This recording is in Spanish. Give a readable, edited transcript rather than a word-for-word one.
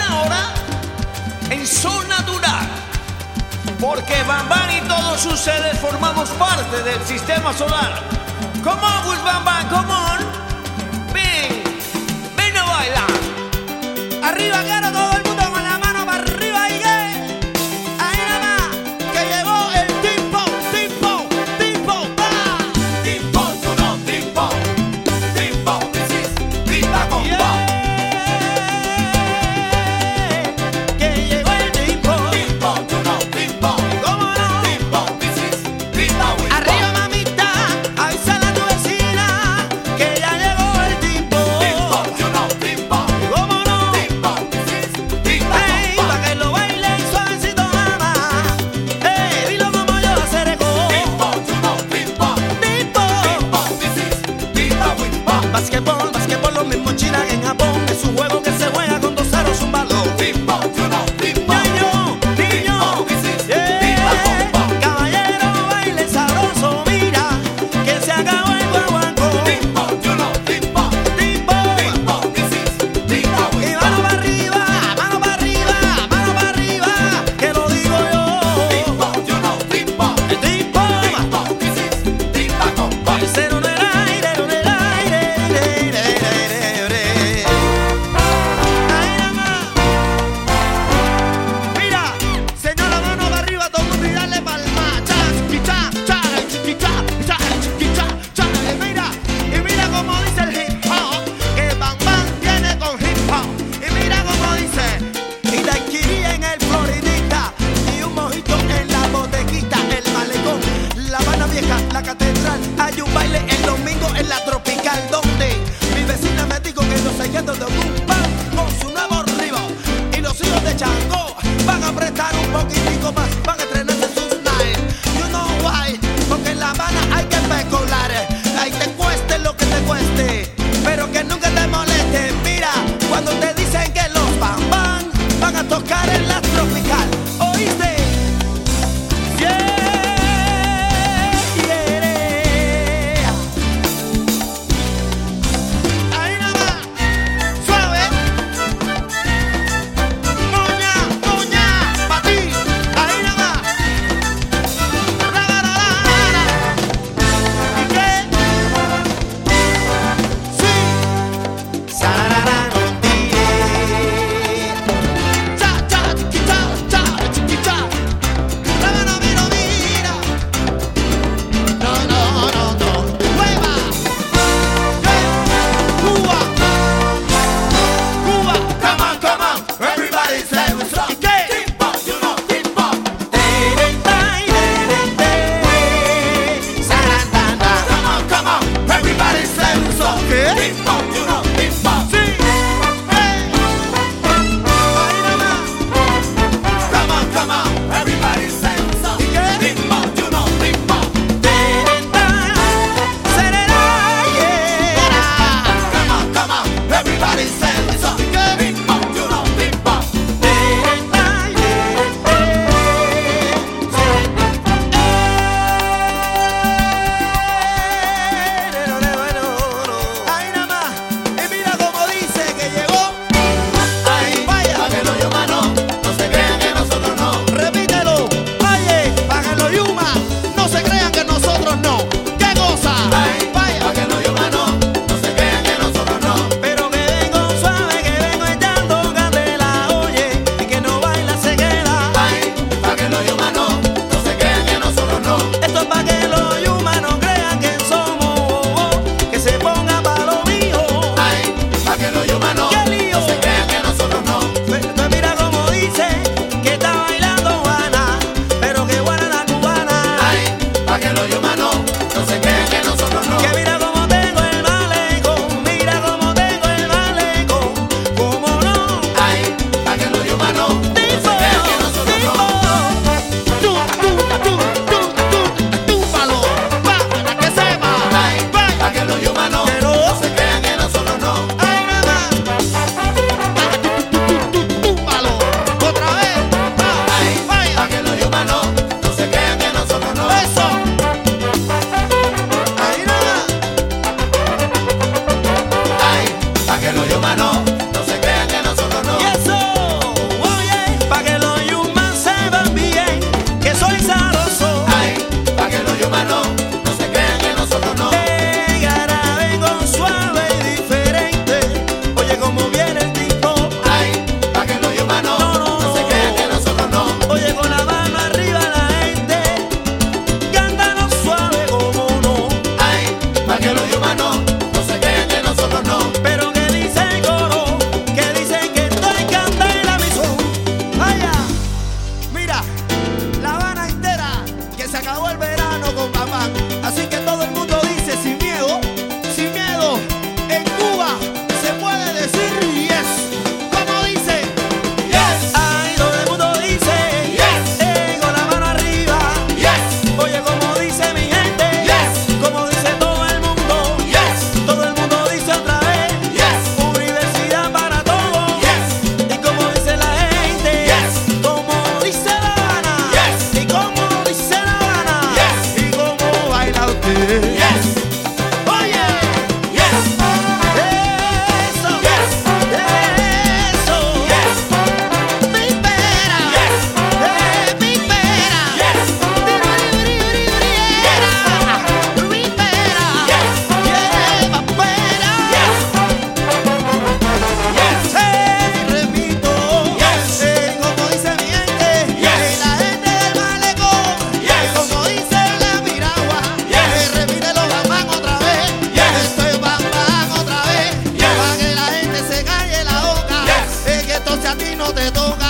buena hora en Sol Natural, porque Bam Bam y todos sus seres formamos parte del sistema solar. Come on, pues Bam Bam, come on. Ven, ven a bailar. Arriba quiero todo el mundo con la mano para arriba y que ahí nada más que llegó el tipo, va. Timpo, tú no, timpo, this is Rita con Yeah. Bob. Que llegó el tipo, Timpo, tú no, timpo, cómo no. this is Rita with Arriba mamita, avísale a tu vecina que ya llegó el tipo. Timpo, you know, timpo, ¿Cómo no? this is te toca